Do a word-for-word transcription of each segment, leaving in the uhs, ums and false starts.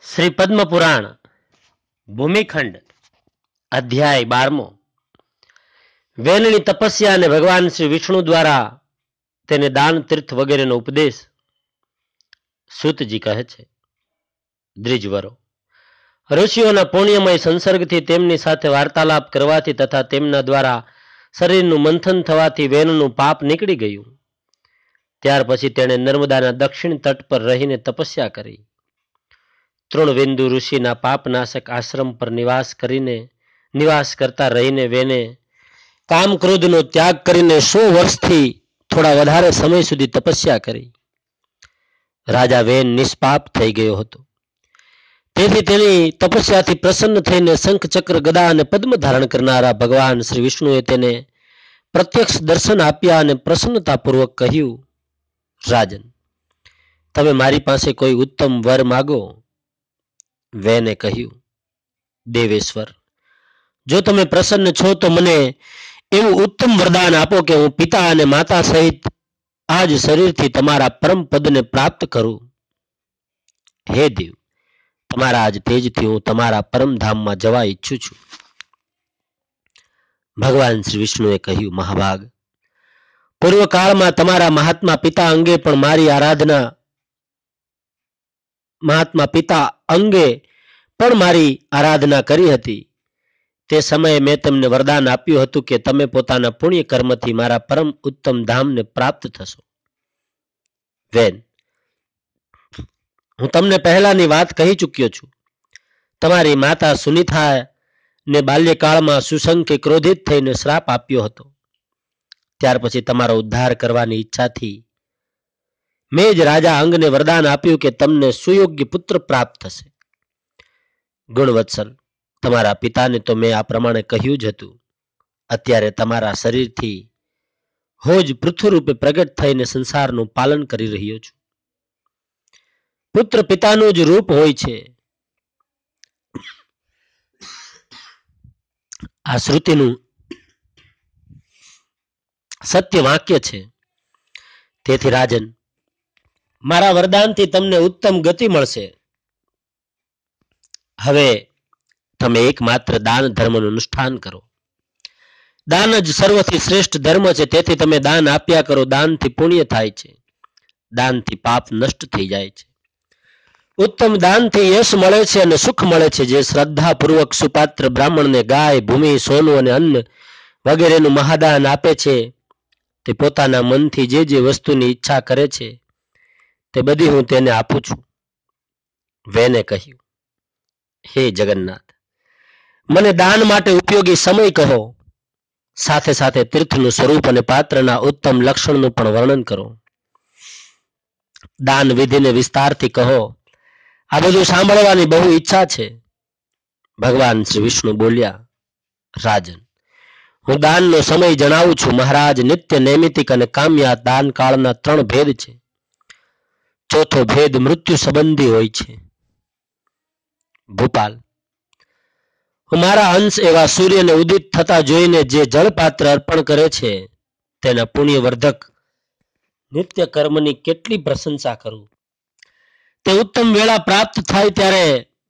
શ્રી પદ્મ પુરાણ ભૂમિખંડ અધ્યાય બારમો. વેનની તપસ્યા અને ભગવાન શ્રી વિષ્ણુ દ્વારા તેને દાન તીર્થ વગેરેનો ઉપદેશ. સૂતજી કહે છે, દ્વિજવરો, ઋષિઓના પુણ્યમય સંસર્ગથી તેમની સાથે વાર્તાલાપ કરવાથી તથા તેમના દ્વારા શરીરનું મંથન થવાથી વેનનું પાપ નીકળી ગયું. ત્યાર પછી તેણે નર્મદાના દક્ષિણ તટ પર રહીને તપસ્યા કરી. તૃણબિંદુ ઋષિના પાપનાશક આશ્રમ પર નિવાસ કરીને નિવાસ કરતા રહીને વેને કામ ક્રોધનો ત્યાગ કરીને સો વર્ષથી થોડા વધારે સમય સુધી તપસ્યા કરી. રાજા વેન નિષ્પાપ થઈ ગયો હતો. તેથી તેની તપસ્યાથી પ્રસન્ન થઈને શંખ ચક્ર ગદા અને પદ્મ ધારણ કરનારા ભગવાન શ્રી વિષ્ણુએ તેને પ્રત્યક્ષ દર્શન આપ્યા અને પ્રસન્નતાપૂર્વક કહ્યું, રાજન, તમે મારી પાસે કોઈ ઉત્તમ વર માગો. વેને કહ્યું, દેવેશ્વર, જો તમે પ્રસન્ન છો તો મને એવું ઉત્તમ વરદાન આપો કે હું પિતા અને માતા સહિત આજ શરીરથી તમારા પરમ પદને પ્રાપ્ત કરું. હે દેવ, તમારા આજ તેજથી હું તમારા પરમધામમાં જવા ઈચ્છું છું. ભગવાન શ્રી વિષ્ણુએ કહ્યું, મહાભાગ, પૂર્વકાળમાં તમારા મહાત્મા પિતા અંગે પણ મારી આરાધના મહાત્મા પિતા અંગે પણ મારી આરાધના કરી હતી. તે સમયે મેં તમને વરદાન આપ્યું હતું કે તમે પોતાના પુણ્ય કર્મથી મારા પરમ ઉત્તમ ધામને પ્રાપ્ત થશો. વેન, હું તમને પહેલાની વાત કહી ચૂક્યો છું. તમારી માતા સુનિથા ને બાલ્યકાળમાં સુશંકે ક્રોધિત થઈને શ્રાપ આપ્યો હતો. ત્યાર પછી તમારો ઉદ્ધાર કરવાની ઈચ્છાથી મેં જ રાજા અંગને વરદાન આપ્યું કે તમને સુયોગ્ય પુત્ર પ્રાપ્ત થશે. ગુણવત્સલ, તમારા પિતાને તો મેં આ પ્રમાણે કહ્યું જ હતું. અત્યારે તમારા શરીરથી હું જ પૃથ્વી રૂપે પ્રગટ થઈને સંસારનું પાલન કરી રહ્યો છું. પુત્ર પિતાનું જ રૂપ હોય છે. આ શ્રુતિનું સત્ય વાક્ય છે. તેથી રાજન, મારા વરદાનથી તમને ઉત્તમ ગતિ મળશે. હવે તમે એકમાત્ર દાન ધર્મનું અનુષ્ઠાન કરો. દાન જ સર્વથી શ્રેષ્ઠ ધર્મ છે. તેથી તમે દાન આપ્યા કરો. દાનથી પુણ્ય થાય છે. દાનથી પાપ નષ્ટ થઈ જાય છે. ઉત્તમ દાનથી યશ મળે છે અને સુખ મળે છે. જે શ્રદ્ધાપૂર્વક સુપાત્ર બ્રાહ્મણને ગાય, ભૂમિ, સોનું અને અન્ન વગેરેનું મહાદાન આપે છે, તે પોતાના મનથી જે જે વસ્તુની ઈચ્છા કરે છે તે બધી હું તેને આપું છું. વેને કહ્યું, હે જગન્નાથ, મને દાન માટે ઉપયોગી સમય કહો. સાથે સાથે તીર્થનું સ્વરૂપ અને પાત્રના ઉત્તમ લક્ષણનું પણ વર્ણન કરો. દાન વિધિને વિસ્તારથી કહો. આ બધું સાંભળવાની બહુ ઈચ્છા છે. ભગવાન શ્રી વિષ્ણુ બોલ્યા, રાજન, હું દાનનો સમય જણાવું છું. મહારાજ, નિત્ય, નૈમિતિક અને કામ્યા દાન કાળના ત્રણ ભેદ છે. ચોથો ભેદ મૃત્યુ સંબંધી હોય છે. ભૂપાલ, હું મારા અંશ એવા સૂર્યને ઉદિત થતા જોઈને જે જળપાત્ર અર્પણ કરે છે તેના પુણ્યવર્ધક નિત્ય કર્મની કેટલી પ્રશંસા કરું. તે ઉત્તમ વેળા પ્રાપ્ત થાય ત્યારે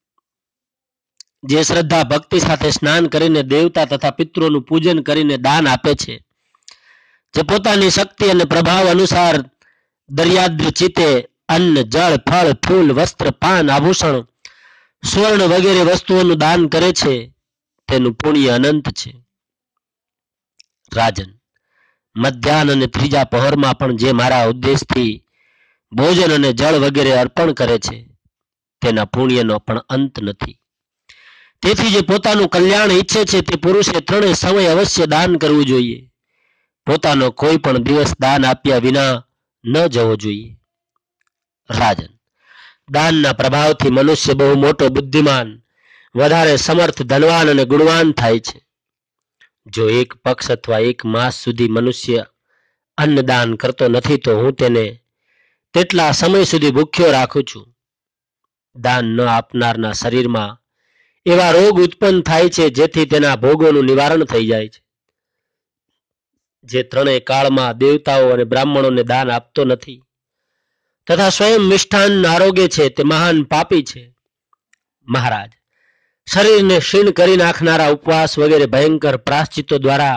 જે શ્રદ્ધા ભક્તિ સાથે સ્નાન કરીને દેવતા તથા પિતૃઓનું પૂજન કરીને દાન આપે છે, જે પોતાની શક્તિ અને પ્રભાવ અનુસાર દર્યાદ્ર ચિતે અન્ન, જળ, ફળ, ફૂલ, વસ્ત્ર, પાન, આભૂષણ, સ્વર્ણ વગેરે વસ્તુઓનું દાન કરે છે, તેનું પુણ્ય અનંત છે. રાજન, મધ્યાહન અને ત્રીજા પહોરમાં પણ જે મારા ઉદ્દેશથી ભોજન અને જળ વગેરે અર્પણ કરે છે તેના પુણ્યનો પણ અંત નથી. તેથી જે પોતાનું કલ્યાણ ઈચ્છે છે તે પુરુષે ત્રણેય સમય અવશ્ય દાન કરવું જોઈએ. પોતાનો કોઈ પણ દિવસ દાન આપ્યા વિના ન જવો જોઈએ. રાજન, દાનના પ્રભાવથી મનુષ્ય બહુ મોટો બુદ્ધિમાન, વધારે સમર્થ, ધનવાન અને ગુણવાન થાય છે. જો એક પક્ષ અથવા એક માસ સુધી મનુષ્ય અન્નદાન કરતો નથી તો હું તેને તેટલા સમય સુધી ભૂખ્યો રાખું છું. દાન ન આપનારના શરીરમાં એવા રોગ ઉત્પન્ન થાય છે જેથી તેના ભોગોનું નિવારણ થઈ જાય છે. જે ત્રણેય કાળમાં દેવતાઓ અને બ્રાહ્મણોને દાન આપતો નથી તથા સ્વયં મિષ્ઠાન આરોગે છે તે મહાન પાપી છે. મહારાજ, શરીરને ક્ષીણ કરી નાખનારા ઉપવાસ વગેરે ભયંકર પ્રાશ્ચિતો દ્વારા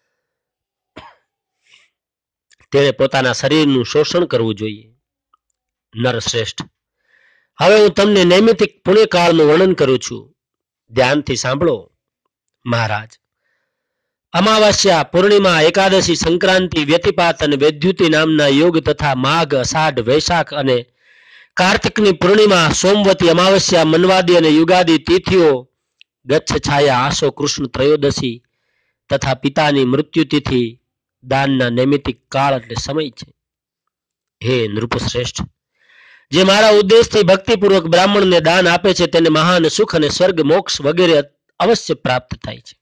તેણે પોતાના શરીરનું શોષણ કરવું જોઈએ. નરશ્રેષ્ઠ, હવે હું તમને નૈમિતિક પુણ્યકાળનું વર્ણન કરું છું. ધ્યાનથી સાંભળો. મહારાજ, અમાવાસ્યા, પૂર્ણિમા, એકાદશી, સંક્રાંતિ, વ્યતિપાત અને વૈદ્યુતિ નામના યોગ તથા માઘ, અષાઢ, વૈશાખ અને કાર્તિકની પૂર્ણિમા, સોમવતી અમાવસ્યા, મનવાદી અને યુગાદી તિથિઓ, ગચ્છ છાયા, આસો કૃષ્ણ ત્રયોદશી તથા પિતાની મૃત્યુ તિથિ દાનના નૈમિતિક કાળ એટલે સમય છે. હે નૃપશ્રેષ્ઠ, જે મારા ઉદ્દેશથી ભક્તિપૂર્વક બ્રાહ્મણને દાન આપે છે તેને મહાન સુખ અને સ્વર્ગ, મોક્ષ વગેરે અવશ્ય પ્રાપ્ત થાય છે.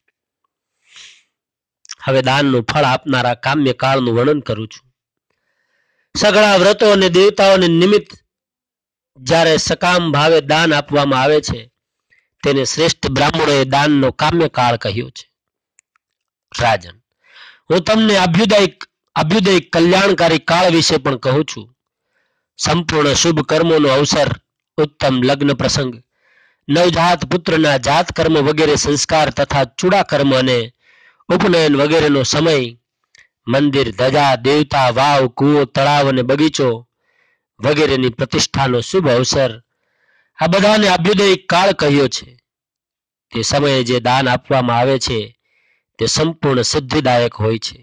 હવે દાનનું ફળ આપનારા કામ્ય કાળનું વર્ણન કરું છું. સઘળા વ્રતો અને દેવતાઓને નિમિત્ત જ્યારે સકામ ભાવે દાન આપવામાં આવે છે તેને શ્રેષ્ઠ બ્રાહ્મણોએ દાનનો કામ્ય કાળ કહ્યો છે. રાજન, હું તમને અભ્યુદય અભ્યુદય કલ્યાણકારી કાળ વિશે પણ કહું છું. સંપૂર્ણ શુભ કર્મોનો અવસર, ઉત્તમ લગ્ન પ્રસંગ, નવજાત પુત્રના જાત કર્મ વગેરે સંસ્કાર તથા ચૂડા કર્મ અને ઉપનયન વગેરેનો સમય, મંદિર, ધજા, દેવતા, વાવ, કૂવો, તળાવ અને બગીચો વગેરેની પ્રતિષ્ઠાનો શુભ અવસર, આ બધાને અભ્યુદય કાળ કહ્યો છે. તે સમયે જે દાન આપવામાં આવે છે તે સંપૂર્ણ સિદ્ધિદાયક હોય છે.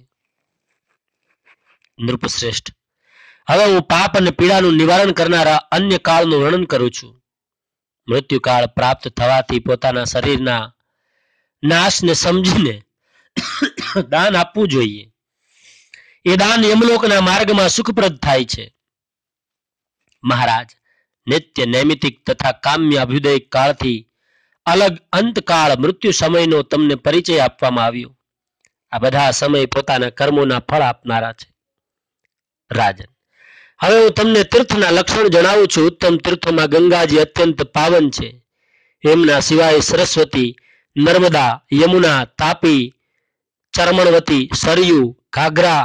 નૃપશ્રેષ્ઠ, હવે હું પાપ અને પીડાનું નિવારણ કરનારા અન્ય કાળનું વર્ણન કરું છું. મૃત્યુકાળ પ્રાપ્ત થવાથી પોતાના શરીરના નાશને સમજીને દાન આપવું જોઈએ. એ દાન યમલોકના માર્ગમાં સુખપ્રદ થાય છે. મહારાજ, નિત્ય, નૈમિતિક તથા કામ્ય અભ્યુદય કાળથી અલગ અંતકાળ મૃત્યુ સમયનો તમને પરિચય આપવામાં આવ્યો. આ બધા સમય પોતાના કર્મોના ફળ આપનારા છે. રાજન, હવે હું તમને તીર્થના લક્ષણ જણાવું છું. ઉત્તમ તીર્થોમાં ગંગાજી અત્યંત પાવન છે. એમના સિવાય સરસ્વતી, નર્મદા, યમુના, તાપી, ચરમણવતી, સરયુ, ઘાઘરા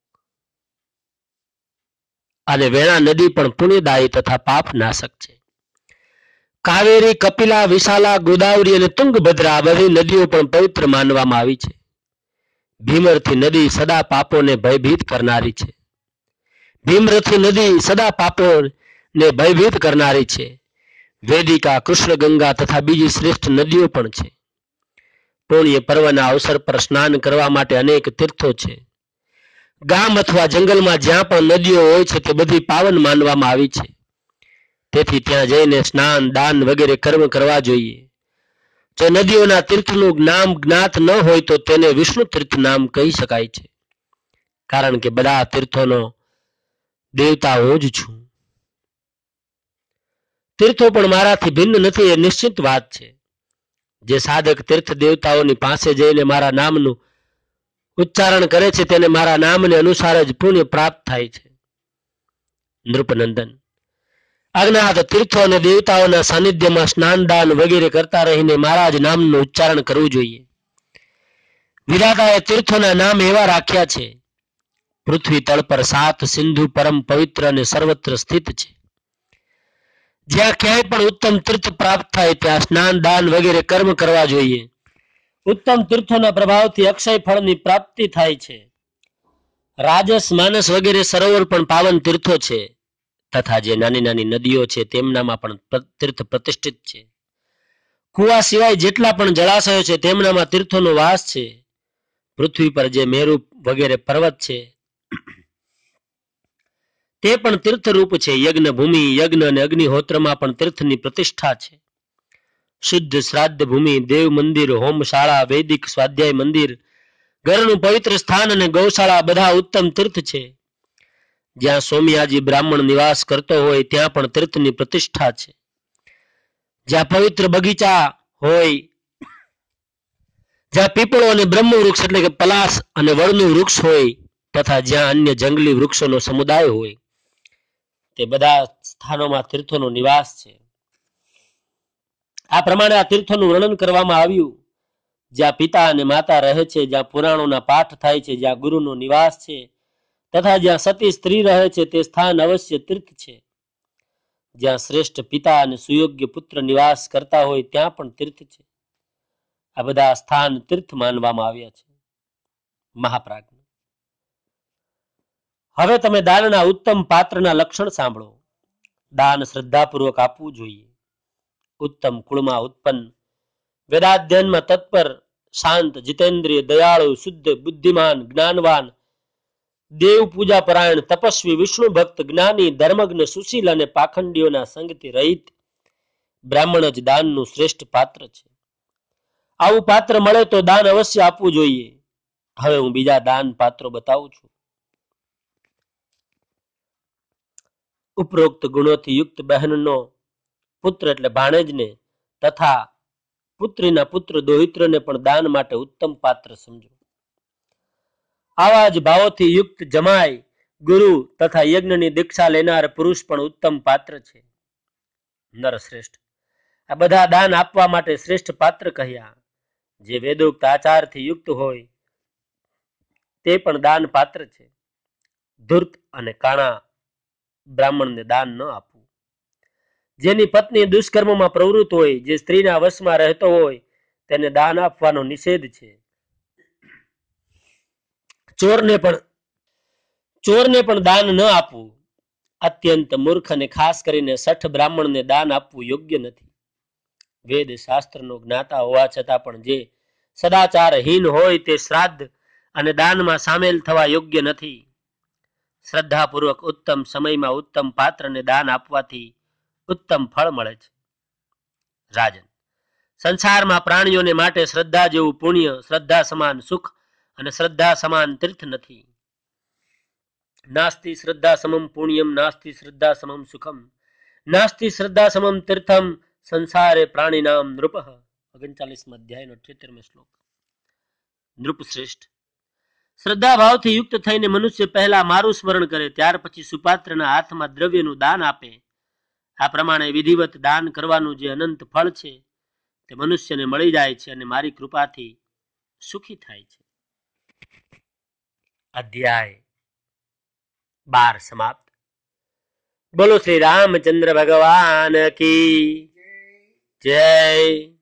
અને વેણા નદી પણ પુણ્યદાયી તથા પાપનાશક છે. કાવેરી, કપિલા, વિશાલા, ગોદાવરી અને તુંગભદ્રા આ બધી નદીઓ પણ પવિત્ર માનવામાં આવી છે. ભીમરથી નદી સદા પાપોને ભયભીત કરનારી છે. ભીમરથી નદી સદા પાપોને ભયભીત કરનારી છે. વેદિકા, કૃષ્ણ ગંગા તથા બીજી શ્રેષ્ઠ નદીઓ પણ છે. પુણ્ય પર્વના અવસર પર સ્નાન કરવા માટે અનેક તીર્થો છે. ગામ અથવા જંગલમાં જ્યાં પણ નદીઓ હોય છે તે બધી પાવન માનવામાં આવી છે. તેથી ત્યાં જઈને સ્નાન, દાન વગેરે કર્મ કરવા જોઈએ. જો નદીઓના તીર્થનું નામ જ્ઞાત ન હોય તો તેને વિષ્ણુ તીર્થ નામ કહી શકાય છે. કારણ કે બધા તીર્થોનો દેવતા હું જ છું. તીર્થો પણ મારાથી ભિન્ન નથી એ નિશ્ચિત વાત છે. જે સાધક તીર્થ દેવતાઓની પાસે જઈને મારા નામનું ઉચ્ચારણ કરે છે તેને મારા નામને અનુસાર જ પુણ્ય પ્રાપ્ત થાય છે. નૃપનંદન, અજ્ઞાત તીર્થો અને દેવતાઓના સાનિધ્યમાં સ્નાન, દાન વગેરે કરતા રહીને મારા જ નામનું ઉચ્ચારણ કરવું જોઈએ. વિધાતાએ તીર્થોના નામ એવા રાખ્યા છે. પૃથ્વી તળ પર સાત સિંધુ પરમ પવિત્ર અને સર્વત્ર સ્થિત છે. જ્યાં ક્યાંય પણ ઉત્તમ તીર્થ પ્રાપ્ત થાય ત્યાં સ્નાન, દાન વગેરે કર્મ કરવા જોઈએ. ઉત્તમ તીર્થોના પ્રભાવથી અક્ષય ફળની પ્રાપ્તિ થાય છે. રાજસ, માનસ વગેરે સરોવર પણ પાવન તીર્થો છે. તથા જે નાની નાની નદીઓ છે તેમનામાં પણ તીર્થ પ્રતિષ્ઠિત છે. કુવા સિવાય જેટલા પણ જળાશયો છે તેમનામાં તીર્થોનો વાસ છે. પૃથ્વી પર જે મેરુ વગેરે પર્વત છે તે પણ તીર્થરૂપ છે. યજ્ઞ ભૂમિ, યજ્ઞ અને અગ્નિહોત્રમાં પણ તીર્થની પ્રતિષ્ઠા છે. શુદ્ધ શ્રાદ્ધ ભૂમિ, દેવ મંદિર, હોમશાળા, વૈદિક સ્વાધ્યાય મંદિર, ઘરનું પવિત્ર સ્થાન અને ગૌશાળા બધા ઉત્તમ તીર્થ છે. જ્યાં સોમયાજી બ્રાહ્મણ નિવાસ કરતો હોય ત્યાં પણ તીર્થની પ્રતિષ્ઠા છે. જ્યાં પવિત્ર બગીચા હોય, જ્યાં પીપળો અને બ્રહ્મ વૃક્ષ એટલે કે પલાસ અને વડનું વૃક્ષ હોય તથા જ્યાં અન્ય જંગલી વૃક્ષોનો સમુદાય હોય તે બધા સ્થાનોમાં તીર્થોનો નિવાસ છે. આ પ્રમાણે આ તીર્થોનું વર્ણન કરવામાં આવ્યું. જ્યાં પિતા અને માતા રહે છે, જ્યાં પુરાણોના પાઠ થાય છે, જ્યાં ગુરુનો નિવાસ છે તથા જ્યાં સતી સ્ત્રી રહે છે તે સ્થાન અવશ્ય તીર્થ છે. જ્યાં શ્રેષ્ઠ પિતા અને સુયોગ્ય પુત્ર નિવાસ કરતા હોય ત્યાં પણ તીર્થ છે. આ બધા સ્થાન તીર્થ માનવામાં આવ્યા છે મહાપ્રાજ્ઞ. હવે તમે દાનના ઉત્તમ પાત્રના લક્ષણ સાંભળો. દાન શ્રદ્ધાપૂર્વક આપવું જોઈએ. ઉત્તમ કુળમાં ઉત્પન્ન, વેદાધ્યયનમાં તત્પર, શાંત, જીતેન્દ્રિય, દયાળુ, શુદ્ધ, બુદ્ધિમાન, જ્ઞાનવાન, દેવ પૂજા પરાયણ, તપસ્વી, વિષ્ણુ ભક્ત, જ્ઞાની, ધર્મજ્ઞ, સુશીલ અને પાખંડીઓના સંગથી રહિત બ્રાહ્મણ જ દાનનું શ્રેષ્ઠ પાત્ર છે. આવું પાત્ર મળે તો દાન અવશ્ય આપવું જોઈએ. હવે હું બીજા દાન પાત્રો બતાવું છું. ઉપરોક્ત ગુણોથી યુક્ત બહેનનો પુત્ર એટલે ભાણેજને તથા પુત્રીના પુત્ર દોહિત્રને પણ દાન માટે ઉત્તમ પાત્ર સમજો. આવા જ ભાવોથી યુક્ત જમાઈ, ગુરુ તથા યજ્ઞની દીક્ષા લેનાર પુરુષ પણ ઉત્તમ પાત્ર છે. નરશ્રેષ્ઠ, આ બધા દાન આપવા માટે શ્રેષ્ઠ પાત્ર કહ્યા. જે વેદોક્ત આચારથી યુક્ત હોય તે પણ દાન પાત્ર છે. ધૂર્ત અને કાણા બ્રાહ્મણને દાન ન આપવું. જેની પત્ની દુષ્કર્મમાં પ્રવૃત્ત હોય, જે સ્ત્રીના વશમાં રહેતો હોય, તેને દાન આપવાનો નિષેધ છે. ચોરને પણ ચોરને પણ દાન ન આપવું. અત્યંત મૂર્ખ અને ખાસ કરીને શઠ બ્રાહ્મણને દાન આપવું યોગ્ય નથી. વેદ શાસ્ત્રનો જ્ઞાતા હોવા છતાં પણ જે સદાચારહીન હોય તે શ્રાદ્ધ અને દાનમાં સામેલ થવા યોગ્ય નથી. શ્રદ્ધાપૂર્વક ઉત્તમ સમયમાં ઉત્તમ પાત્રને દાન આપવાથી ઉત્તમ ફળ મળે છે. રાજન, સંસારમાં પ્રાણીઓને માટે શ્રદ્ધા જેવું પુણ્ય, શ્રદ્ધા સમાન સુખ અને શ્રદ્ધા સમાન તીર્થ નથી. નાસ્તિ શ્રદ્ધા સમમ પુણ્યમ, નાસ્તિ શ્રદ્ધા સમમ સુખમ, નાસ્તિ શ્રદ્ધા સમમ તીર્થમ, સંસારે પ્રાણીનામ નૃપ. ઓગણચાલીસમાં અધ્યાયનો અઠ્યોતેરમો શ્લોક. નૃપ શ્રેષ્ઠ, શ્રદ્ધા ભાવથી યુક્ત થઈને મનુષ્ય પહેલા મારું સ્મરણ કરે, ત્યાર પછી સુપાત્રના હાથમાં દ્રવ્યનું દાન આપે. આ પ્રમાણે વિધિવત દાન કરવાનું જે અનંત ફળ છે તે મનુષ્યને મળી જાય છે અને મારી કૃપાથી સુખી થાય છે. અધ્યાય બાર સમાપ્ત. બોલો શ્રી રામચંદ્ર ભગવાન કી જય.